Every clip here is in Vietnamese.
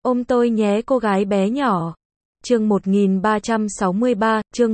Ôm tôi nhé cô gái bé nhỏ. Chương 1363, chương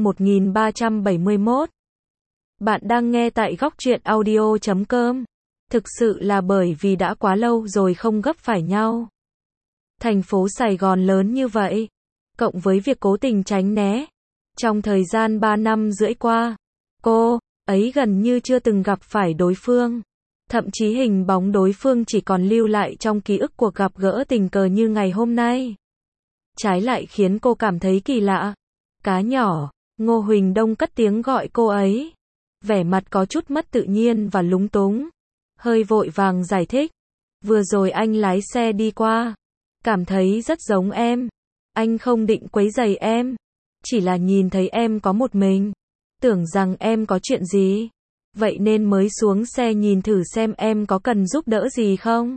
1371. Bạn đang nghe tại góc truyện audio.com. Thực sự là bởi vì đã quá lâu rồi không gấp phải nhau. Thành phố Sài Gòn lớn như vậy, cộng với việc cố tình tránh né. Trong thời gian 3 năm rưỡi qua, cô ấy gần như chưa từng gặp phải đối phương. Thậm chí hình bóng đối phương chỉ còn lưu lại trong ký ức cuộc gặp gỡ tình cờ như ngày hôm nay. Trái lại khiến cô cảm thấy kỳ lạ. Cá nhỏ, Ngô Huỳnh Đông cất tiếng gọi cô ấy. Vẻ mặt có chút mất tự nhiên và lúng túng. Hơi vội vàng giải thích. Vừa rồi anh lái xe đi qua. Cảm thấy rất giống em. Anh không định quấy rầy em. Chỉ là nhìn thấy em có một mình. Tưởng rằng em có chuyện gì. Vậy nên mới xuống xe nhìn thử xem em có cần giúp đỡ gì không.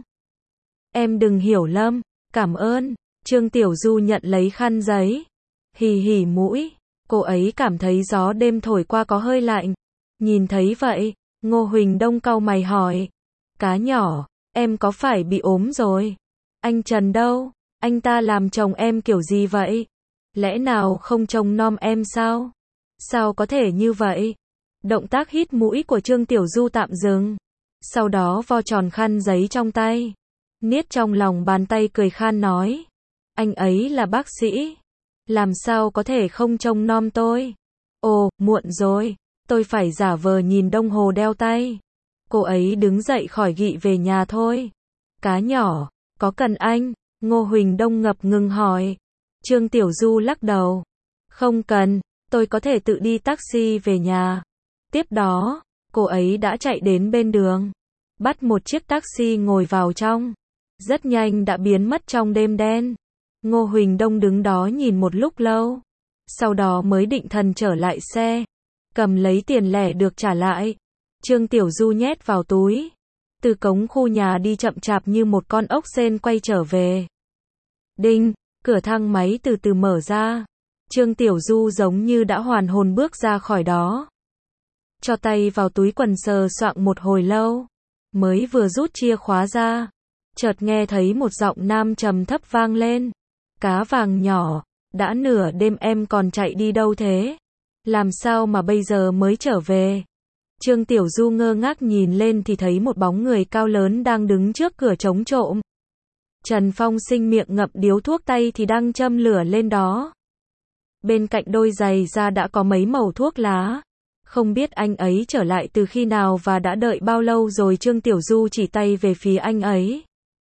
Em đừng hiểu lầm. Cảm ơn. Trương Tiểu Du nhận lấy khăn giấy. Hì hì mũi. Cô ấy cảm thấy gió đêm thổi qua có hơi lạnh. Nhìn thấy vậy, Ngô Huỳnh Đông cau mày hỏi. Cá nhỏ, em có phải bị ốm rồi? Anh Trần đâu? Anh ta làm chồng em kiểu gì vậy? Lẽ nào không trông nom em sao? Sao có thể như vậy? Động tác hít mũi của Trương Tiểu Du tạm dừng. Sau đó vo tròn khăn giấy trong tay. Niết trong lòng bàn tay cười khan nói. Anh ấy là bác sĩ. Làm sao có thể không trông nom tôi? Ồ, muộn rồi. Tôi phải giả vờ nhìn đồng hồ đeo tay. Cô ấy đứng dậy khỏi nghị về nhà thôi. Cá nhỏ, có cần anh? Ngô Huỳnh Đông ngập ngừng hỏi. Trương Tiểu Du lắc đầu. Không cần, tôi có thể tự đi taxi về nhà. Tiếp đó, cô ấy đã chạy đến bên đường. Bắt một chiếc taxi ngồi vào trong. Rất nhanh đã biến mất trong đêm đen. Ngô Huỳnh Đông đứng đó nhìn một lúc lâu. Sau đó mới định thần trở lại xe. Cầm lấy tiền lẻ được trả lại. Trương Tiểu Du nhét vào túi. Từ cổng khu nhà đi chậm chạp như một con ốc sên quay trở về. Đinh, cửa thang máy từ từ mở ra. Trương Tiểu Du giống như đã hoàn hồn bước ra khỏi đó. Cho tay vào túi quần sờ soạng một hồi lâu. Mới vừa rút chìa khóa ra. Chợt nghe thấy một giọng nam trầm thấp vang lên. Cá vàng nhỏ, đã nửa đêm em còn chạy đi đâu thế? Làm sao mà bây giờ mới trở về? Trương Tiểu Du ngơ ngác nhìn lên thì thấy một bóng người cao lớn đang đứng trước cửa trống trộm. Trần Phong Sinh miệng ngậm điếu thuốc tay thì đang châm lửa lên đó. Bên cạnh đôi giày da đã có mấy mẩu thuốc lá. Không biết anh ấy trở lại từ khi nào và đã đợi bao lâu rồi. Trương Tiểu Du chỉ tay về phía anh ấy.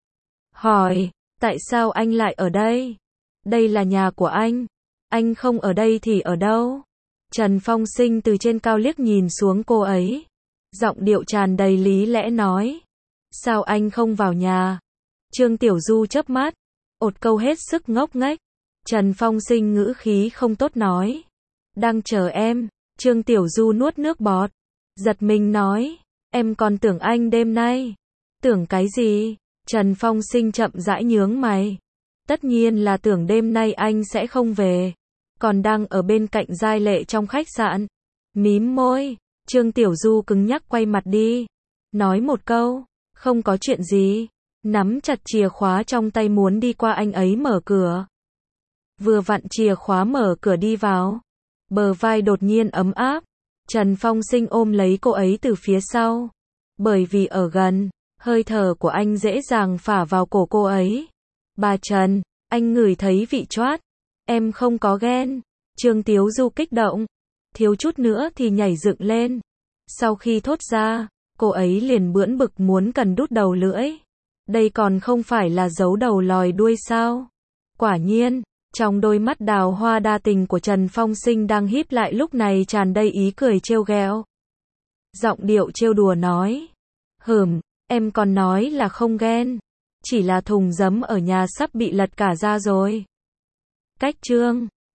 Hỏi, tại sao anh lại ở đây? Đây là nhà của anh không ở đây thì ở đâu? Trần Phong Sinh từ trên cao liếc nhìn xuống cô ấy. Giọng điệu tràn đầy lý lẽ nói. Sao anh không vào nhà? Trương Tiểu Du chớp mắt. Ột câu hết sức ngốc nghếch. Trần Phong Sinh ngữ khí không tốt nói. Đang chờ em. Trương Tiểu Du nuốt nước bọt. Giật mình nói. Em còn tưởng anh đêm nay. Tưởng cái gì? Trần Phong Sinh chậm rãi nhướng mày. Tất nhiên là tưởng đêm nay anh sẽ không về. Còn đang ở bên cạnh Giai Lệ trong khách sạn. Mím môi. Trương Tiểu Du cứng nhắc quay mặt đi. Nói một câu. Không có chuyện gì. Nắm chặt chìa khóa trong tay muốn đi qua anh ấy mở cửa. Vừa vặn chìa khóa mở cửa đi vào. Bờ vai đột nhiên ấm áp. Trần Phong Sinh ôm lấy cô ấy từ phía sau. Bởi vì ở gần, hơi thở của anh dễ dàng phả vào cổ cô ấy. Bà Trần, anh ngửi thấy vị choát. Em không có ghen. Trương Tiểu Du kích động. Thiếu chút nữa thì nhảy dựng lên. Sau khi thốt ra, cô ấy liền bưỡn bực muốn cần đút đầu lưỡi. Đây còn không phải là giấu đầu lòi đuôi sao? Quả nhiên, trong đôi mắt đào hoa đa tình của Trần Phong Sinh đang híp lại lúc này tràn đầy ý cười trêu ghẹo. Giọng điệu trêu đùa nói. Em còn nói là không ghen. Chỉ là thùng giấm ở nhà sắp bị lật cả ra rồi. Cách chương